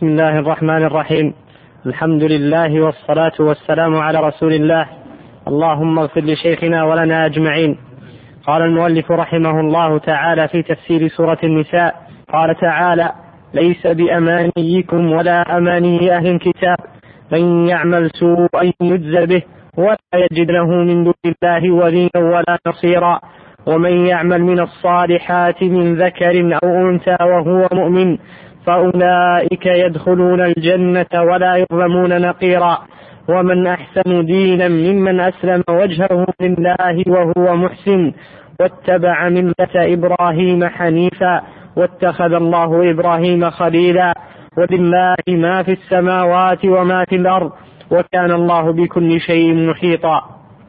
بسم الله الرحمن الرحيم. الحمد لله والصلاة والسلام على رسول الله. اللهم اغفر لشيخنا ولنا أجمعين. قال المؤلف رحمه الله تعالى في تفسير سورة النساء، قال تعالى: ليس بأمانيكم ولا أماني أهل الكتاب، من يعمل سوءا يجز به ولا يجد له من دون الله وليا ولا نصيرا، ومن يعمل من الصالحات من ذكر أو أنثى وهو مؤمن فأولئك يدخلون الجنة ولا يظلمون نقيرا، ومن أحسن دينا ممن أسلم وجهه لله وهو محسن واتبع ملة إبراهيم حنيفا واتخذ الله إبراهيم خليلا، ولله ما في السماوات وما في الأرض وكان الله بكل شيء محيطا.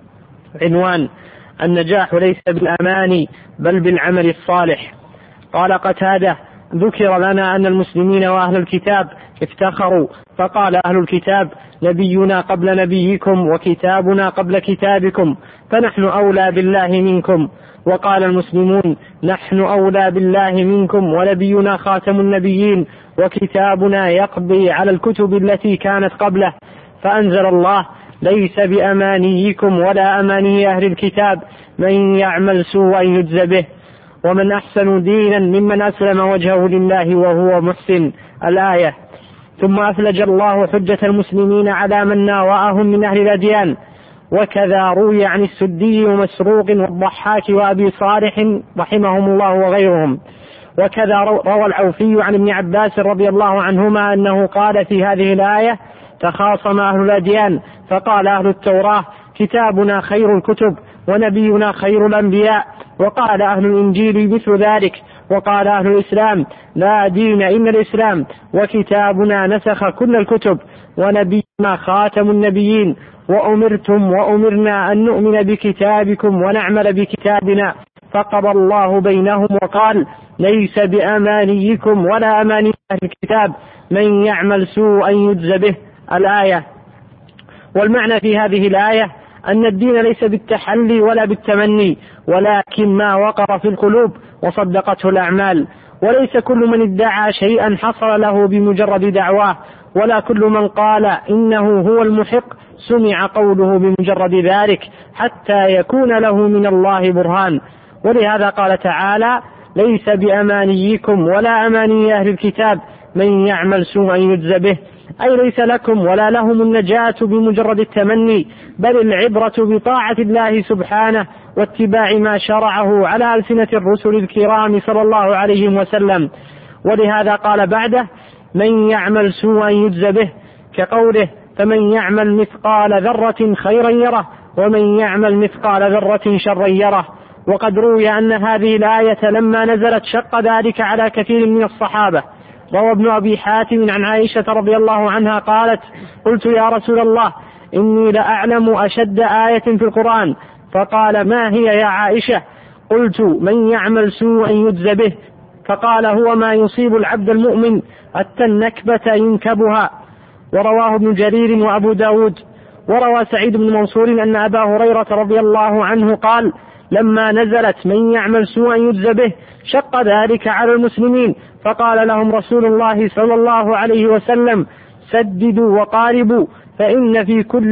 عنوان: النجاح ليس بالأماني بل بالعمل الصالح. قال قتادة: ذكر لنا أن المسلمين وأهل الكتاب افتخروا، فقال أهل الكتاب: نبينا قبل نبيكم وكتابنا قبل كتابكم، فنحن أولى بالله منكم. وقال المسلمون: نحن أولى بالله منكم ونبينا خاتم النبيين وكتابنا يقضي على الكتب التي كانت قبله. فأنزل الله: ليس بأمانيكم ولا أماني أهل الكتاب، من يعمل سوءا يجز به، ومن أحسن دينا ممن أسلم وجهه لله وهو محسن. الآية. ثم أفلج الله حجة المسلمين على من ناوأهم من أهل الأديان. وكذا روي عن السدي ومسروق والضحاك وأبي صالح رحمهم الله وغيرهم. وكذا روى العوفي عن ابن عباس رضي الله عنهما أنه قال في هذه الآية: تخاصم أهل الأديان فقال أهل التوراة: كتابنا خير الكتب ونبينا خير الأنبياء، وقال أهل الإنجيل مثل ذلك، وقال أهل الإسلام: لا دين إلا الإسلام، وكتابنا نسخ كل الكتب ونبينا خاتم النبيين، وأمرنا أن نؤمن بكتابكم ونعمل بكتابنا. فقضى الله بينهم وقال: ليس بأمانيكم ولا أماني أهل الكتاب، من يعمل سوءا يجز به. الآية. والمعنى في هذه الآية أن الدين ليس بالتحلي ولا بالتمني، ولكن ما وقر في القلوب وصدقته الأعمال. وليس كل من ادعى شيئا حصل له بمجرد دعواه، ولا كل من قال إنه هو المحق سمع قوله بمجرد ذلك، حتى يكون له من الله برهان. ولهذا قال تعالى: ليس بأمانيكم ولا أماني أهل الكتاب، من يعمل سوءا يجز به، أي ليس لكم ولا لهم النجاة بمجرد التمني، بل العبرة بطاعة الله سبحانه واتباع ما شرعه على ألسنة الرسل الكرام صلى الله عليه وسلم. ولهذا قال بعده: من يعمل سوءا يجز به، كقوله: فمن يعمل مثقال ذرة خيرا يره، ومن يعمل مثقال ذرة شرا يره. وقد روي أن هذه الآية لما نزلت شق ذلك على كثير من الصحابة. روى ابن أبي حاتم عن عائشة رضي الله عنها قالت: قلت: يا رسول الله، إني لأعلم أشد آية في القرآن. فقال: ما هي يا عائشة؟ قلت: من يعمل سوءا يجز به. فقال: هو ما يصيب العبد المؤمن حتى النكبة ينكبها. ورواه ابن جرير وأبو داود. وروى سعيد بن منصور أن أبا هريرة رضي الله عنه قال: لما نزلت من يعمل سوءا يجز به شق ذلك على المسلمين، فقال لهم رسول الله صلى الله عليه وسلم: سددوا وقاربوا، فإن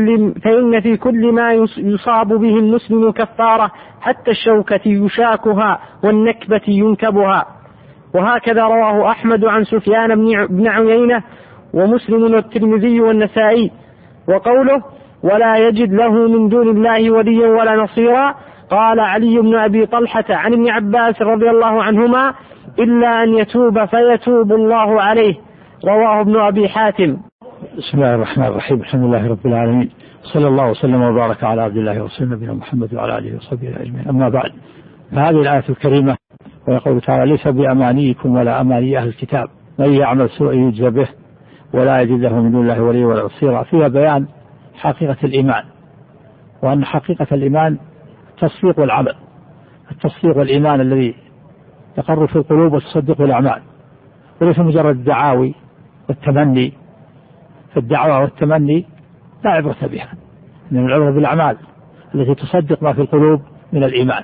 في كل ما يصاب به المسلم كفارة، حتى الشوكة يشاكها والنكبة ينكبها. وهكذا رواه أحمد عن سفيان بن عيينة ومسلم والترمذي والنسائي. وقوله: ولا يجد له من دون الله وليا ولا نصيرا، قال علي بن أبي طلحة عن ابن عباس رضي الله عنهما: إلا أن يتوب فيتوب الله عليه. رواه ابن أبي حاتم. بسم الله الرحمن الرحيم. الحمد لله رب العالمين، صلى الله وسلم وبارك على عبد الله ورسوله نبينا محمد وعلى آله وصحبه أجمعين. أما بعد، فهذه الآية الكريمة ويقول تعالى: ليس بأمانيكم ولا أماني أهل الكتاب، من يعمل سوءا يجز به ولا يجد له من دون الله وليا ولا نصيرا. فيها بيان حقيقة الإيمان، وأن حقيقة الإيمان التصديق والعمل. التصديق والإيمان الذي يقر في القلوب وتصدق الأعمال، وليس مجرد الدعاوي والتمني. فالدعوة والتمني لا عبرة بها، من العبرة بالأعمال التي تصدق ما في القلوب من الإيمان.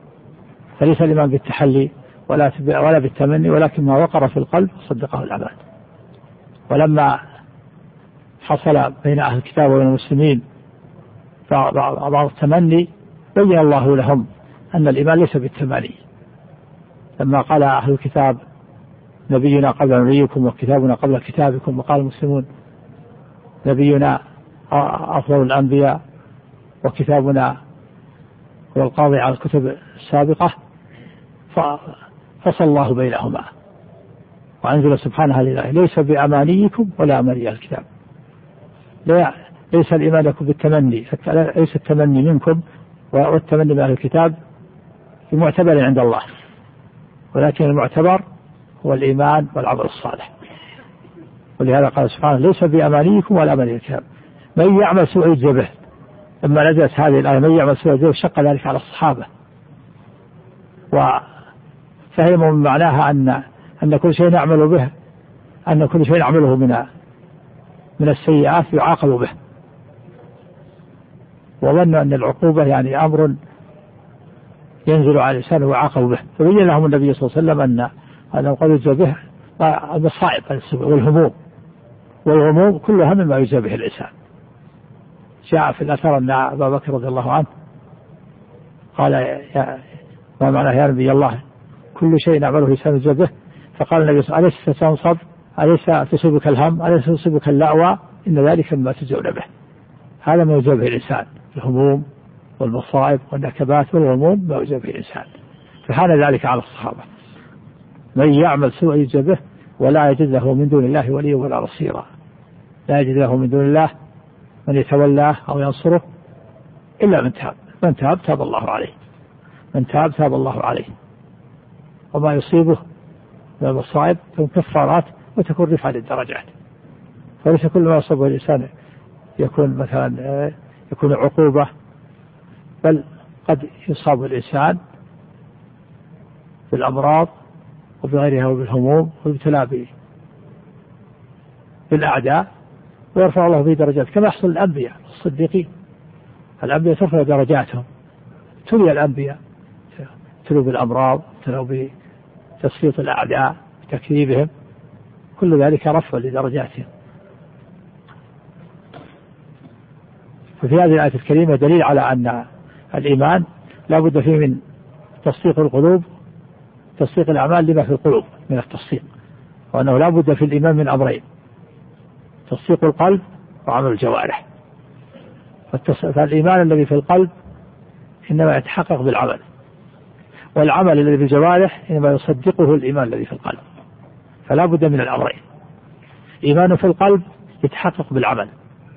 فليس الإيمان بالتحلي ولا بالتمني، ولكن ما وقر في القلب صدقه الأعمال. ولما حصل بين أهل الكتاب والمسلمين بعض التمني بين الله لهم أن الإيمان ليس بالتمني، لما قال أهل الكتاب نبينا قبل نبيكم وكتابنا قبل كتابكم، وقال المسلمون نبينا أفضل الأنبياء وكتابنا هو القاضي على الكتب السابقة، فصل الله بينهما وأنزل سبحانه لله ليس بأمانيكم ولا أماني الكتاب. ليس الإيمان لكم بالتمني، ليس التمني منكم والتمني من أهل الكتاب المعتبر عند الله، ولكن المعتبر هو الإيمان والعمل الصالح. ولهذا قال سبحانه ليس بأمانيكم ولا أماني الكتاب من يعمل سوء يجزى به. لما نزلت هذه الآية من يعمل سوء يجزى به شق ذلك على الصحابة، وفهموا من معناها أن كل شيء نعمل به، أن كل شيء نعمله من السيئات يعاقب به، وظنوا أن العقوبة يعني أمر ينزل على الإنسان ويعاقب به. فبين لهم النبي صلى الله عليه وسلم أنه قد يجزى به المصائب والغموم كلها مما يجزى به الإنسان. جاء في الأثر أن أبا بكر رضي الله عنه قال ما معناه يا نبي الله كل شيء نعمله الإنسان يجزى به؟ فقال النبي صلى الله عليه وسلم أليس تنصب، أليس تصيبك الهم، أليس تصيبك اللأوى، إن ذلك مما تجزون به. هذا ما يجزى به الإنسان، الهموم والمصائب والنكبات والغموم ما يجزى به الإنسان. فحال ذلك على الصحابة من يعمل سوء يجزى به ولا يجد له من دون الله وليا ولا نصيرا. لا يجد له من دون الله من يتولاه أو ينصره إلا من تاب. من تاب تاب الله عليه، من تاب تاب الله عليه. وما يصيبه من المصائب تكون كفارات وتكون رفعة للدرجات، فليس كل ما يصيبه الإنسان يكون مثلا يكون عقوبة، بل قد يصاب الإنسان بالأمراض وبغيرها وبالهموم وابتلاء بالأعداء ويرفع الله به درجات، كما يحصل الأنبياء الصديقين. الأنبياء ترفع درجاتهم، تلي الأنبياء تلوا بالأمراض، تلوا بتسليط الأعداء، بتكذيبهم، كل ذلك رفع لدرجاتهم. ففي هذه الآية الكريمة دليل على أن الإيمان لا بد فيه من تصديق القلوب، تصديق الأعمال لما في القلوب من التصديق، وأنه لا بد في الإيمان من أمرين: تصديق القلب وعمل الجوارح. فالإيمان الذي في القلب إنما يتحقق بالعمل، والعمل الذي في الجوارح إنما يصدقه الإيمان الذي في القلب. فلا بد من الأمرين: إيمان في القلب يتحقق بالعمل،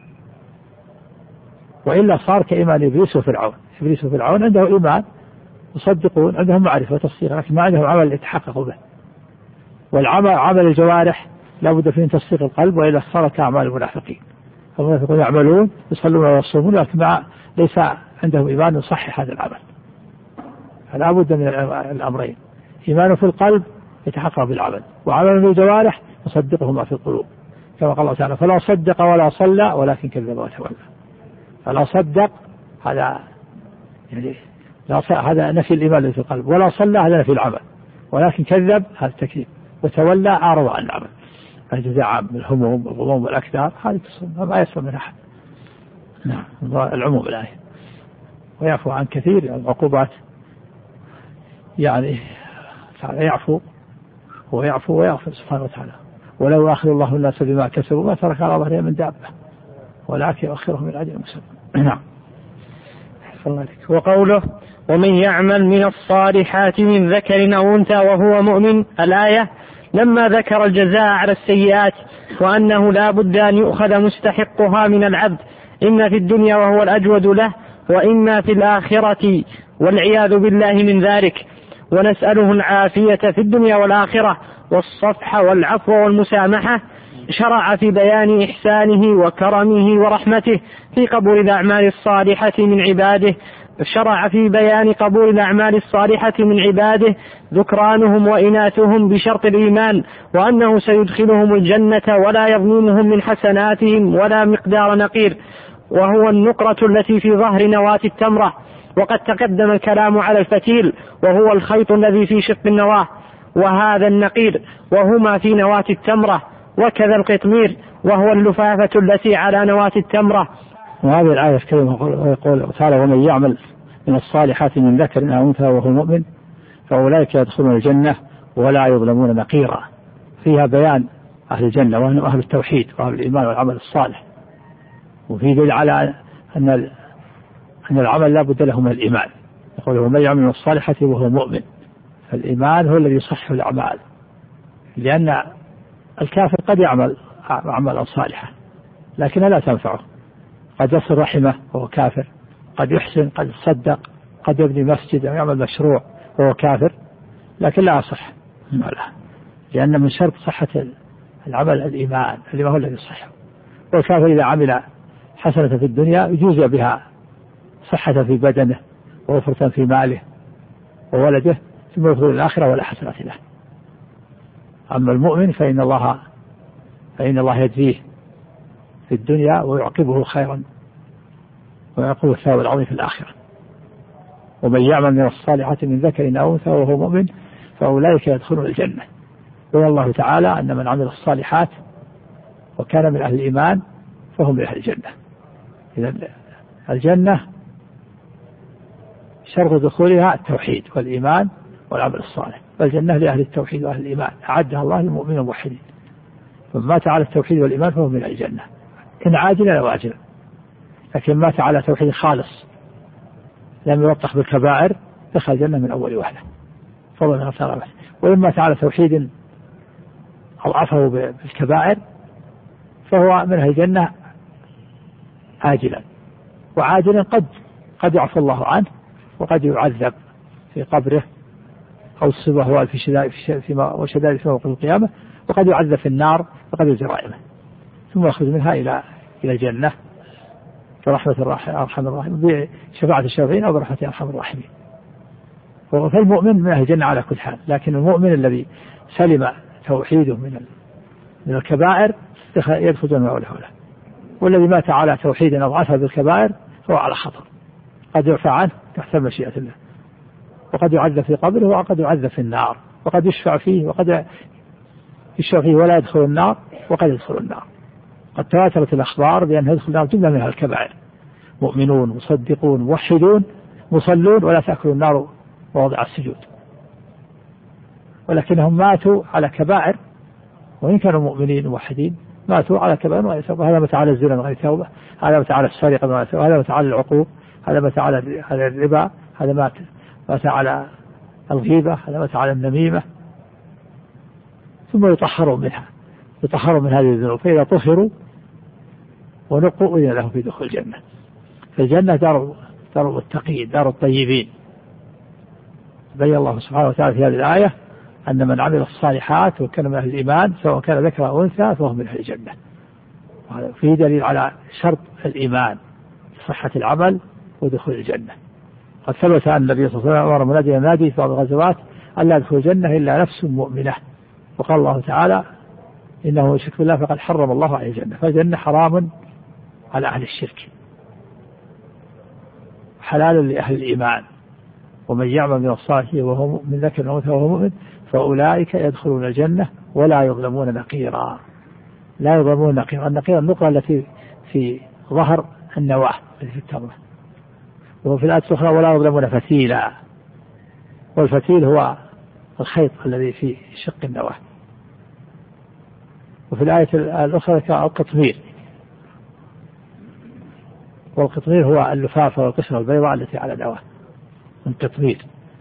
وإلا صار كإيمان إبليس وفرعون. إبليس وفرعون عنده إيمان يصدقون، عندهم معرفة وتصديق، لكن ما عندهم عمل يتحقق به. والعمل عمل الجوارح لا بد فيه من تصديق القلب، وإلا صار كأعمال المنافقين. المنافقون يعملون يصلون ويصومون لكن ليس عندهم إيمان يصحح هذا العمل. فلا بد من الأمرين: إيمان في القلب يتحقق بالعمل، وعمل بالجوارح يصدقه ما في القلوب، كما قال الله تعالى: فلا صدق ولا صلى ولكن كذب وتولى. فلا صدق هذا يعني هذا نفي الإيمان الذي في القلب، ولا صلى هذا نفي العمل، ولكن كذب هذا التكذيب، وتولى أعرض عن العمل. الجزاء عام الهموم والغموم والأكدار هذه ما يسمى من أحد. نعم، العموم الآية. ويعفو عن كثير من العقوبات، يعني يعفو ويغفر سبحانه وتعالى. ولو آخذ الله الناس بما كسبوا ما ترك على ظهرهم من دابة ولكن يؤخرهم من أجل مسمى. نعم. وقوله: ومن يعمل من الصالحات من ذكر أو أنثى وهو مؤمن، الآية لما ذكر الجزاء على السيئات وأنه لا بد أن يؤخذ مستحقها من العبد، إما في الدنيا وهو الأجود له، وإما في الآخرة، والعياذ بالله من ذلك، ونسأله العافية في الدنيا والآخرة والصفح والعفو والمسامحة، شرع في بيان إحسانه وكرمه ورحمته في قبول الأعمال الصالحة من عباده. شرع في بيان قبول الأعمال الصالحة من عباده ذكرانهم وإناثهم بشرط الإيمان، وأنه سيدخلهم الجنة ولا يظلمهم من حسناتهم ولا مقدار نقير، وهو النقرة التي في ظهر نواة التمرة. وقد تقدم الكلام على الفتيل وهو الخيط الذي في شق النواة، وهذا النقير وهما في نواة التمرة، وكذا القطمير وهو اللفافة التي على نواة التمرة. وهذه الآية الكريمة يقول تعالى: ومن يعمل من الصالحات من ذكر أو أنثى وهو مؤمن فأولئك يدخلون الجنة ولا يظلمون نقيرا. فيها بيان أهل الجنة وهم أهل التوحيد وأهل الإيمان والعمل الصالح، وفي دليل على أن العمل لا بد له من الإيمان. يقول: ومن يعمل من الصالحات وهو مؤمن. فالإيمان هو الذي يصحح الأعمال، لأن الكافر قد يعمل أعمالا صالحة لكنها لا تنفعه، قد يصل رحمه وهو كافر، قد يحسن، قد يصدق، قد يبني مسجد أو يعمل مشروع وهو كافر، لكن لا يصح، لأن من شرط صحة العمل الإيمان اللي هو الذي يصحه. والكافر إذا عمل حسنة في الدنيا يجوز بها صحة في بدنه ووفرة في ماله وولده، ثم يدخل الآخرة ولا حسنة له. أما المؤمن فإن الله يجزيه في الدنيا ويعقبه خيرا ويعقبه الثواب العظيم في الآخرة. ومن يعمل من الصالحات من ذكر أو أنثى وهو مؤمن فأولئك يدخلون الجنة. قال الله تعالى أن من عمل الصالحات وكان من أهل الإيمان فهم من أهل الجنة. إذن الجنة شرط دخولها التوحيد والإيمان والعمل الصالح، فالجنة لأهل التوحيد وأهل الإيمان أعدها الله للمؤمنين الموحدين، فمن مات على التوحيد والإيمان فهو من الجنة إن عاجلا أو آجلا. لكن مات على توحيد خالص لم يلطخ بالكبائر دخل الجنة من أول وهلة فضلا عن ثوابه. وإن مات على توحيد أضعفه بالكبائر فهو من أهل الجنة آجلا، وعاجلا قد يعفو الله عنه وقد يعذب في قبره أو الصبح هو في شدائد في موقف القيامة، وقد يعذب في النار وقد يجرائمه ثم يخرج منها إلى الجنة برحمة أرحم الراحمين، بشفاعة الشافعين أو برحمة أرحم الراحمين. فالمؤمن من أهل الجنة على كل حال، لكن المؤمن الذي سلم توحيده من الكبائر يدخل جنة ولا حول، والذي مات على توحيد أضعفه بالكبائر فهو على خطر، قد يعفى عنه تحت مشيئة الله، وقد يعذب في قبره وقد يعذب في النار، وقد يشفع فيه وقد يشفع فيه ولا يدخل النار وقد يدخل النار. قد تواترت الأخبار بأن يدخل النار جملة منها الكبائر، مؤمنون مصدقون موحدون مصلون ولا تأكل النار مواضع السجود، ولكنهم ماتوا على كبائر، وإن كانوا مؤمنين موحدين ماتوا على كبائر وغير توبة. هذا مات على الزنا من غير توبة، هذا مات على السرقة من غير توبة، هذا مات على العقوق، هذا مات على الربا، هذا مات على الغيبة، هذا مات على النميمة، ثم يطهروا من هذه الذنوب، فإذا طهروا ونقوا إذن لهم في دخول الجنة. فالجنة دار المتقين، دار الطيبين. بين الله سبحانه وتعالى في هذه الآية أن من عمل الصالحات وكان من أهل الإيمان سواء كان ذكر أو أنثى فهو من أهل الجنة. وهذا فيه دليل على شرط الإيمان، صحة العمل ودخول الجنة. قد ثبت أن النبي صلى الله عليه وسلم أمر مناديا ينادي في بعض الغزوات أن لا يدخل الجنة إلا نفس مؤمنة، وقال الله تعالى: إنه يشرك بالله فقد حرم الله عليه الجنة. فالجنة حرام على أهل الشرك، حلال لأهل الإيمان. ومن يعمل من الصالحين وهو من ذكر أو أنثى وهو مؤمن فأولئك يدخلون الجنة ولا يظلمون نقيرا. لا يظلمون نقيرا. النقير النقرة التي في ظهر النواة التي في التمرة. وفي الآية الأخرى ولا يظلمون فتيلا، والفتيل هو الخيط الذي في شق النواة. وفي الآية الأخرى القطمير، والقطمير هو اللفافة والقشرة البيضاء التي على النواة من قطمير.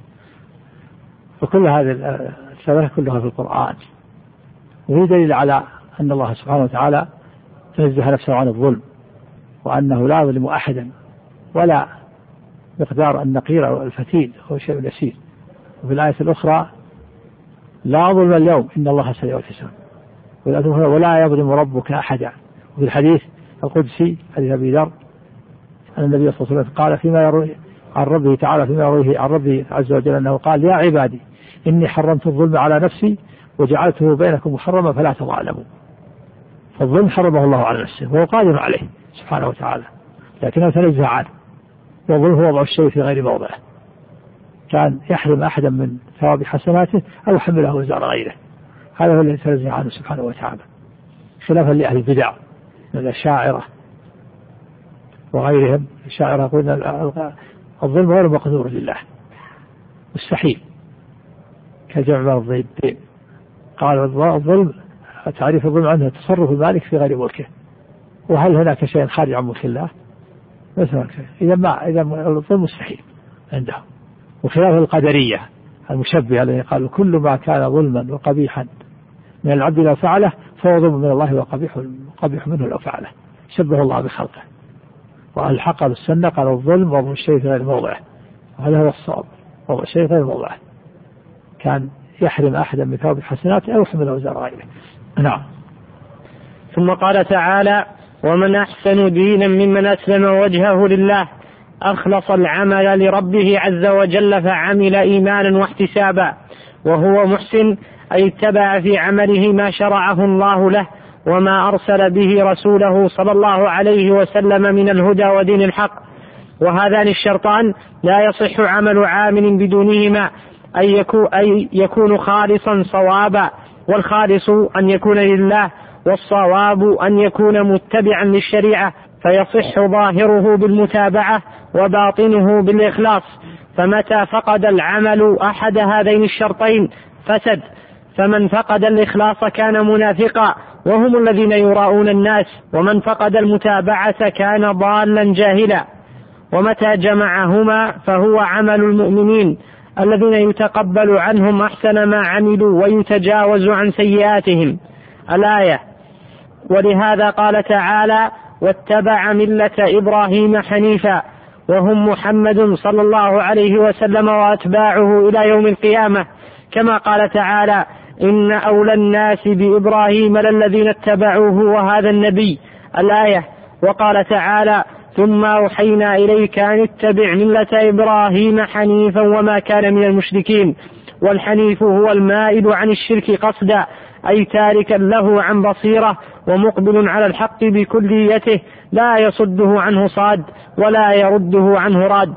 وكل هذه الثلاثة كلها في القرآن، وهي دليل على أن الله سبحانه وتعالى تنزه نفسه عن الظلم، وأنه لا يظلم أحدا، ولا مقدار النقير أو الفتيل هو شيء يسير. وفي الآية الأخرى لا ظلم اليوم إن الله سريع الحساب، ولا يظلم ربك أحدا. وفي الحديث القدسي حديث أبي ذر أن النبي صلى الله عليه وسلم قال فيما يروي عن ربه تعالى فيما يرويه عن ربه عز وجل أنه قال: يا عبادي إني حرمت الظلم على نفسي وجعلته بينكم محرما فلا تظالموا. فالظلم حرمه الله على نفسه وهو قادر عليه سبحانه وتعالى، لكنه تنزه عنه. والظلم هو وضع الشيء في غير موضعه، كان يحرم أحدا من ثواب حسناته أو يحمله وزار غيره، هذا هو الذي تنزه عنه سبحانه وتعالى. خلافا لأهل البدع من الأشاعرة وغيرهم. الأشاعرة يقولون الظلم غير مقدور لله مستحيل كجمع بين الضدين. قال الظلم تعريف الظلم عنه تصرف المالك في غير ملكه، وهل هناك شيء خارج عن ملك الله؟ إذا الظلم مستحيل عندهم. وخلاف القدرية المشبهة الذين قالوا كل ما كان ظلما وقبيحا من العبد لو فعله فهو ظلم من الله وقبيح منه لو فعله، شبه الله بخلقه. والحق بالسنة قال الظلم وضع الشيء في غير موضعه، وهذا هو الصواب، وضع الشيء غير موضعه، كان يحرم أحدا من ثواب الحسنات أو يحمل أوزار غيره. نعم. ثم قال تعالى: ومن أحسن دينا ممن أسلم وجهه لله أخلص العمل لربه عز وجل فعمل إيمانا واحتسابا، وهو محسن أي اتبع في عمله ما شرعه الله له وما أرسل به رسوله صلى الله عليه وسلم من الهدى ودين الحق. وهذان الشرطان لا يصح عمل عامل بدونهما، أي يكون خالصا صوابا، والخالص أن يكون لله، والصواب أن يكون متبعا للشريعة، فيصح ظاهره بالمتابعة وباطنه بالإخلاص. فمتى فقد العمل أحد هذين الشرطين فسد، فمن فقد الإخلاص كان منافقا وهم الذين يراؤون الناس، ومن فقد المتابعة كان ضالا جاهلا. ومتى جمعهما فهو عمل المؤمنين الذين يتقبل عنهم أحسن ما عملوا ويتجاوز عن سيئاتهم. الآية. ولهذا قال تعالى: واتبع ملة إبراهيم حنيفا، وهم محمد صلى الله عليه وسلم وأتباعه إلى يوم القيامة، كما قال تعالى: إن أولى الناس بإبراهيم للذين اتبعوه وهذا النبي. الآية. وقال تعالى: ثم أوحينا إليك أن اتبع ملة إبراهيم حنيفا وما كان من المشركين. والحنيف هو المائل عن الشرك قصدا، أي تاركا له عن بصيرة ومقبل على الحق بكليته، لا يصده عنه صاد ولا يرده عنه راد.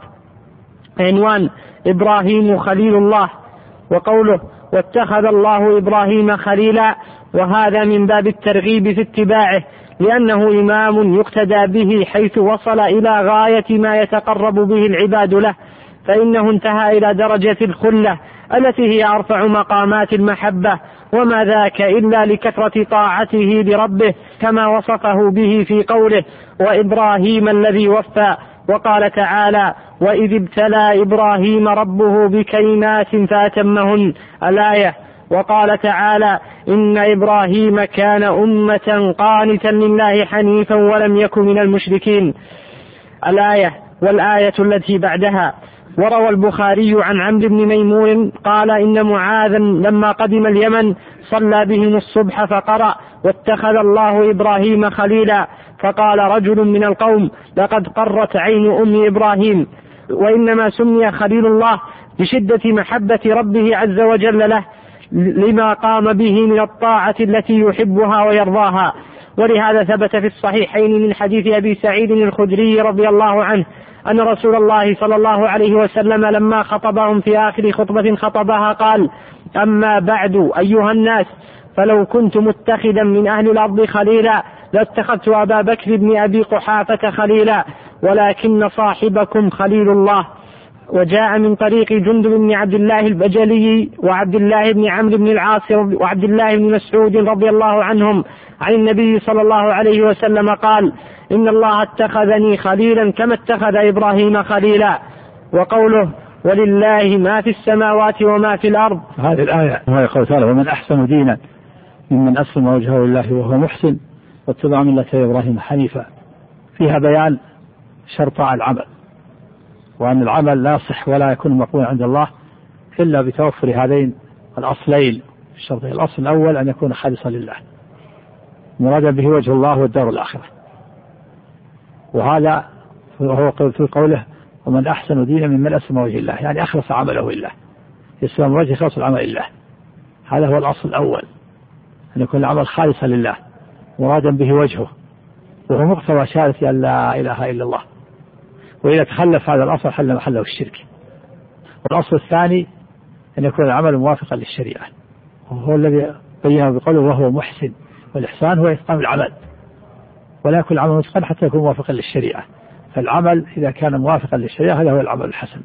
عنوان: إبراهيم خليل الله. وقوله: واتخذ الله إبراهيم خليلا، وهذا من باب الترغيب في اتباعه، لأنه إمام يقتدى به حيث وصل إلى غاية ما يتقرب به العباد له، فإنه انتهى إلى درجة الخلة التي هي أرفع مقامات المحبة، وما ذاك إلا لكثرة طاعته لربه، كما وصفه به في قوله: وإبراهيم الذي وفى. وقال تعالى: وإذ ابتلى إبراهيم ربه بكلمات فأتمهن. الآية. وقال تعالى: إن إبراهيم كان أمة قانتا لله حنيفا ولم يكن من المشركين. الآية. والآية التي بعدها. وروى البخاري عن عمرو بن ميمون قال: إن معاذا لما قدم اليمن صلى بهم الصبح فقرأ: واتخذ الله إبراهيم خليلا، فقال رجل من القوم: لقد قرت عين أم إبراهيم. وإنما سمي خليل الله بشدة محبة ربه عز وجل له، لما قام به من الطاعة التي يحبها ويرضاها. ولهذا ثبت في الصحيحين من حديث أبي سعيد الخدري رضي الله عنه أن رسول الله صلى الله عليه وسلم لما خطبهم في آخر خطبة خطبها قال: أما بعد أيها الناس، فلو كنت متخذا من أهل الأرض خليلا لاتخذت أبا بكر بن أبي قحافة خليلا، ولكن صاحبكم خليل الله. وجاء من طريق جندب بن عبد الله البجلي وعبد الله بن عمرو بن العاص وعبد الله بن مسعود رضي الله عنهم عن النبي صلى الله عليه وسلم قال: إن الله اتخذني خليلا كما اتخذ إبراهيم خليلا. وقوله: ولله ما في السماوات وما في الأرض. هذه الآية وهي قول تعالى: ومن أحسن دينا ممن أسلم وجهه لله وهو محسن واتبع ملة إبراهيم حنيفا، فيها بيان شرط العمل، وأن العمل لا يصح ولا يكون مقبولا عند الله إلا بتوفر هذين الأصلين الشرطين. الأصل الأول أن يكون خالصا لله مراد به وجه الله والدار الآخرة، وهذا هو في قوله: ومن أحسن دينا ممن أسلم وجه الله، يعني أخلص عمله لله، يسلم وجه خلص العمل لله. هذا هو الأصل الأول، أن يكون العمل خالصا لله مرادا به وجهه، وهو مقتضى شهادة أن لا إله إلا الله. وإذا تخلف هذا الأصل حل محله الشرك. والأصل الثاني أن يكون العمل موافقا للشريعة، وهو الذي بينه بقوله: وهو محسن، والإحسان هو إتقان العمل، ولا يكون العمل متقن حتى يكون موافقا للشريعة. فالعمل إذا كان موافقا للشريعة هذا هو العمل الحسن،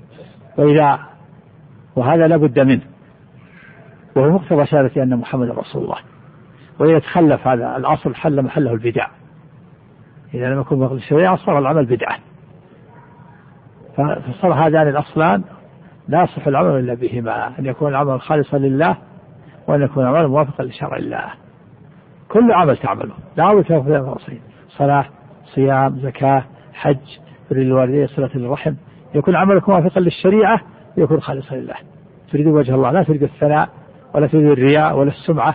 وهذا لا بد منه، وهو مقتضى شهادة أن محمد رسول الله. وإذا تخلف هذا الأصل حل محله البدع، إذا لم يكن موافقا للشريعة صار العمل بدعة. فصار هذان الأصلان لا يصح العمل إلا بهما، أن يكون العمل خالصا لله، وأن يكون العمل موافقا لشرع الله. كل عمل تعمله لا بد من صلاة، صيام، زكاة، حج، بر الوالدين، صلة الرحم، يكون عملك موافقا للشريعة ويكون خالصا لله، تريد وجه الله، لا تريد الثناء ولا تريد الرياء ولا السمعة.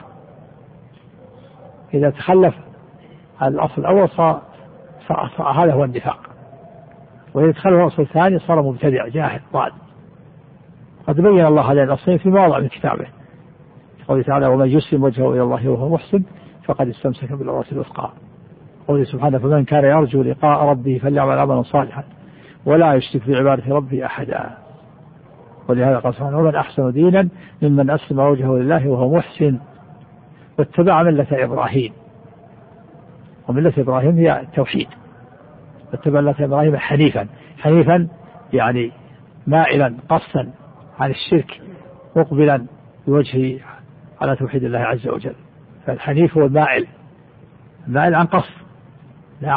إذا تخلف الأصل الأول صار هذا هو النفاق، وإذا تخلف الأصل الثاني صار مبتدع جاهل ضال. قد بين الله هذين الأصلين في مواضع من كتابه، قوله تعالى: ومن يسلم وجهه إلى الله وهو محسن فقد استمسك بالعروة الوثقى. قوله سبحانه: فمن كان يرجو لقاء ربه فليعمل عملا صالحا ولا يشرك بعبادة ربه أحدا. ولهذا قال سبحانه: ومن أحسن دينا ممن أسلم وجهه لله وهو محسن واتبع ملة إبراهيم. وملة إبراهيم هي التوحيد، واتبع ملة إبراهيم حنيفا يعني مائلا قصا عن الشرك مقبلا بوجهه على توحيد الله عز وجل. فالحنيف هو المائل عن قصد، لا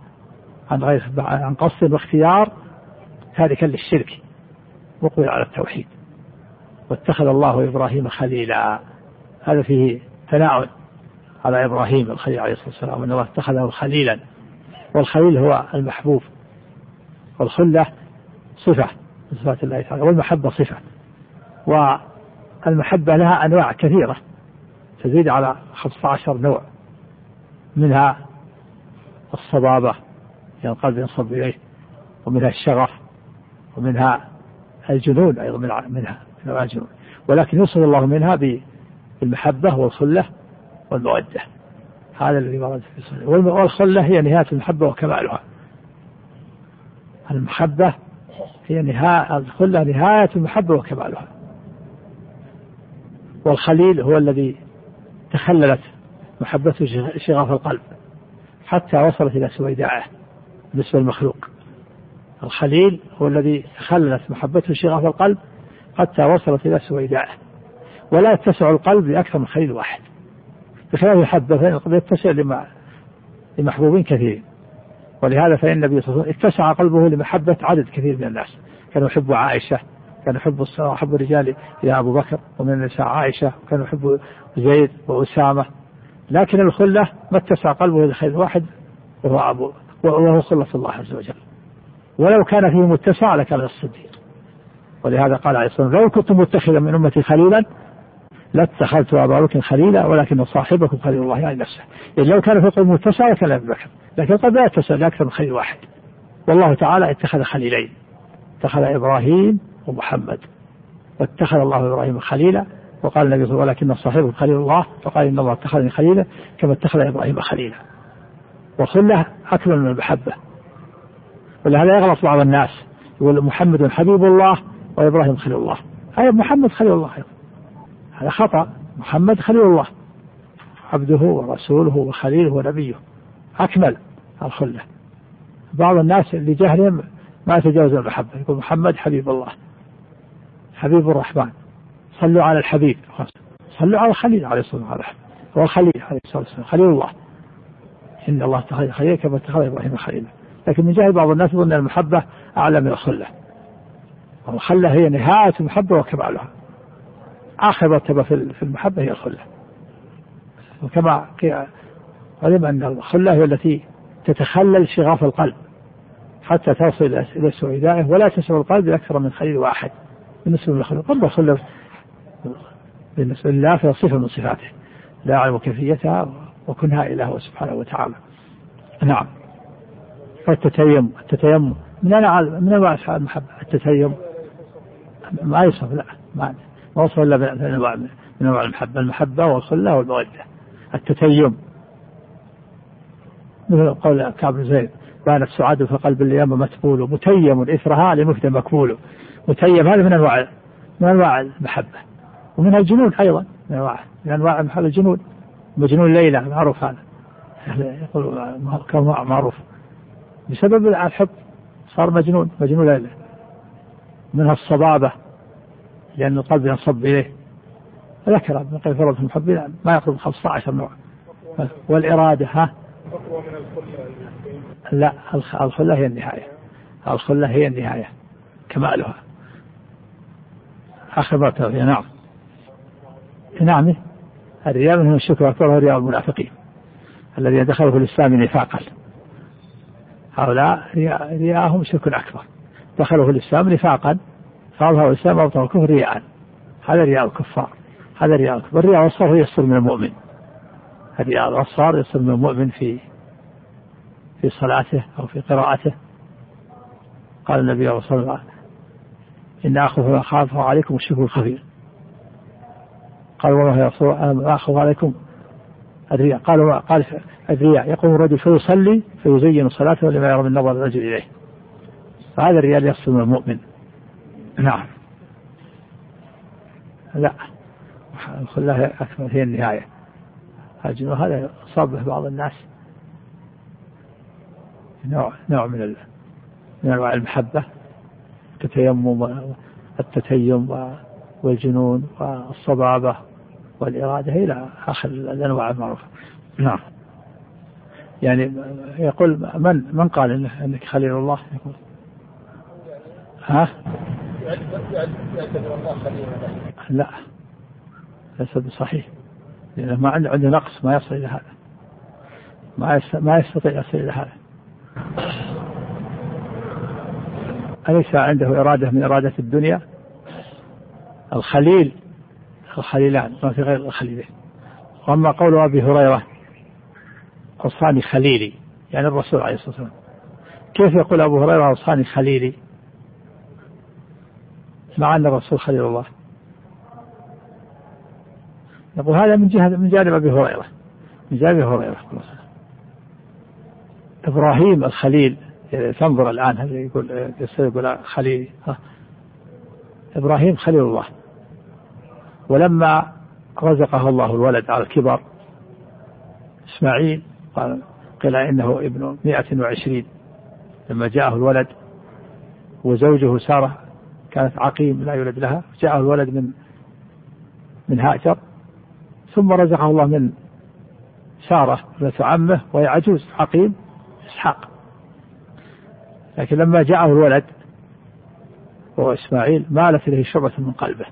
عن قصد واختيار، تاركا للشرك مقبل على التوحيد. واتخذ الله إبراهيم خليلا، هذا فيه ثناء على إبراهيم الخليل عليه الصلاة والسلام، أن الله اتخذه خليلا. والخليل هو المحبوب، والخلة صفة من صفات الله تعالى، والمحبة صفة. والمحبة لها أنواع كثيرة تزيد على 15 نوع، منها الصبابة يعني القلب ينصب إليه، ومنها الشغف، ومنها الجنون أيضا منها نوع الجنون. ولكن يوصف الله منها بالمحبة والخلة والمودة، هذا الذي ورد في السنة. والخلة هي نهاية المحبة وكمالها. المحبة هي الخلة نهاية المحبة وكمالها. والخليل هو الذي تخللت محبته شغاف القلب حتى وصلت إلى سويداعه بالنسبة للمخلوق. الخليل هو الذي تخللت محبته شغاف القلب حتى وصلت إلى سويداعه، ولا يتسع القلب لأكثر من خليل واحد، بخلاف المحبة فإن القلب يتسع لمحبوبين كثير. ولهذا فإن النبي صلى الله عليه وسلم اتسع قلبه لمحبة عدد كثير من الناس. كانوا يحب عائشة، كانوا يحب الرجال إلى أبو بكر، ومن النساء عائشة، وكانوا يحب زيد وأسامة. لكن الخلة ما اتسع قلبه لخير واحد وهو خلة الله عز وجل. ولو كان فيه متسع لكان الصديق. ولهذا قال عليه الصلاة والسلام: لو كنت متخذا من أمتي خليلا لاتخذت أبا بكر خليلا ولكن صاحبكم خليل الله يعني نفسه. يعني لو كان في قلب متسع لكان أبو بكر، لكن قد لا يتسع لأكثر من خليل واحد. والله تعالى اتخذ خليلين، اتخذ إبراهيم ومحمد، واتخذ الله إبراهيم خليلا. وقال النبي صلى الله عليه وسلم: ولكن صاحبكم خليل الله، وقال إن الله اتخذني خليلا كما اتخذ إبراهيم خليلا. وخلة أكبر من المحبة. ولهذا يغلط بعض الناس يقول محمد حبيب الله وإبراهيم خليل الله، هذا محمد خليل الله، هذا خطأ. محمد خليل الله عبده ورسوله وخليله ونبيه، أكمل الخلة. بعض الناس اللي جهلهم ما يتجاوز المحبة، يقول محمد حبيب الله، حبيب الرحمن، صلوا على الحبيب، صلوا على الخليل عليه الصلاة والسلام، هو الخليل عليه الصلاة والسلام خليل الله، إن الله اتخذ خليلا كما اتخذ إبراهيم خليلا. لكن من جهل بعض الناس يظن أن المحبة أعلى من الخلة، والخلة هي نهاية المحبة وكمالها، آخر مرتبة في المحبة هي الخلة. وكما علم أن الخلة هي التي تتخلل شغاف القلب حتى تصل إلى سويدائه، ولا تسع القلب أكثر من خليل واحد بالنسبة للخلة. قد الخلة بالنسبة لله فهي صفة من صفاته لا يعلم كيفيتها وكنها إله سبحانه وتعالى. نعم. التتيم من أنواع المحبة. التتيم ما يصف، لا ما وصف إلا من أنواع المحبة والخلة والمودة. التتيم مثل قول كعب بن زيد: بانت سعاد فقلب اليوم متبول متيم إثرها لمفت مكبول. متيم هذا من أنواع المحبة. ومنها الجنون أيضا، من أنواع المحبة الجنون، مجنون ليلى معروف هذا، يقول كان معروف بسبب الحب صار مجنون ليلى. منها الصبابة لأن القلب ينصب إليه، ذكر ابن القيم في روضة المحبين ما يقرب 15 نوع. والإرادة لا، الخلة هي النهاية، الخلة هي النهاية كمالها آخر مرتبة. نعم نعم. الرياء منهم الشرك الأكبر وهو رياء المنافقين الذين دخلوا في الإسلام نفاقا، هؤلاء رياءهم شرك أكبر، دخلوا في الإسلام نفاقا فأظهروا الإسلام وأبطنوا الكفر رياء، هذا رياء الكفار، هذا رياء الكفر. الرياء والصار يصدر من المؤمن، الرياء والصار يصدر من المؤمن في صلاته أو في قراءته. قال النبي صلى الله عليه وسلم إن أخاف عليكم الشرك الخفي. قال والله يا رسول الله أخاف عليكم الرياء. قال الرياء يقوم الرجل فيصلي فيزين صلاته لما يرى من نظر الرجل إليه، فهذا الرياء يصدر من المؤمن. نعم لا، الخلة أكثر هي النهاية. هذا صاب به بعض الناس نوع من أنواع المحبة، التتيم والجنون والصبابة والإرادة إلى آخر الأنواع المعروفة. نعم. يعني يقول من قال إنك خليل الله؟ يقول ها؟ لا ليس بصحيح، لأنه ما عنده نقص ما يصل إلى هذا، ما يستطيع يصل إلى هذا. أليس عنده إرادة من إرادة الدنيا؟ الخليلان ما في غير الخليلين. وأما قول أبي هريرة أوصاني خليلي، يعني الرسول عليه الصلاة والسلام، كيف يقول أبو هريرة أوصاني خليلي مع أن الرسول خليل الله؟ نقول هذا من جانب أبي هريرة، من جانب هريرة. إبراهيم الخليل، تنظر الآن هذا يقول خليل، إبراهيم خليل الله، ولما رزقه الله الولد على الكبر إسماعيل قيل إنه ابن 120، لما جاءه الولد وزوجه سارة كانت عقيم لا يولد لها، جاءه الولد من هاجر، ثم رزقه الله من سارة بنت عمه وهي عجوز عقيم إسحاق. لكن لما جاءه الولد وهو إسماعيل مالت إليه شعبة من قلبه.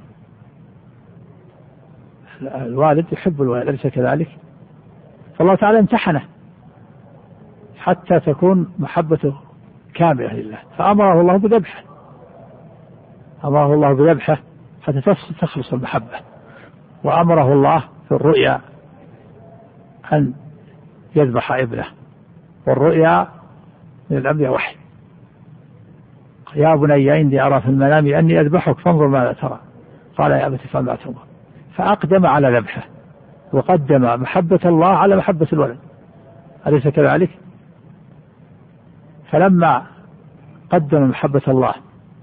الوالد يحب الولد أليس كذلك؟ فالله تعالى امتحنه حتى تكون محبته كاملة لله، فأمره الله بذبحه، أمره الله بذبحه حتى تخلص المحبة، وأمره الله في الرؤيا أن يذبح ابنه، والرؤيا من الأنبياء وحي. يا بني إني أرى في المنام أني أذبحك فانظر ماذا ترى، قال يا أبت افعل ما تؤمر، فأقدم على ذبحه وقدم محبة الله على محبة الولد، أليس كذلك؟ فلما قدم محبة الله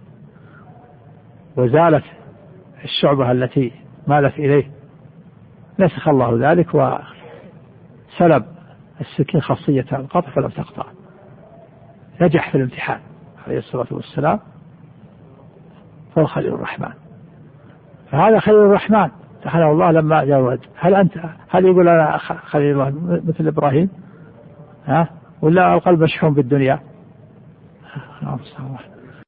وزالت الشعبة التي مالت إليه نسخ الله ذلك وسلب السكين خاصية القطع فلم تقطع. نجح في الامتحان عليه الصلاة والسلام، فهو خليل الرحمن. فهذا خليل الرحمن امتحنه الله لما جاء الولد. هل يقول أنا خليل الله مثل إبراهيم؟ ولا القلب مشحون بالدنيا؟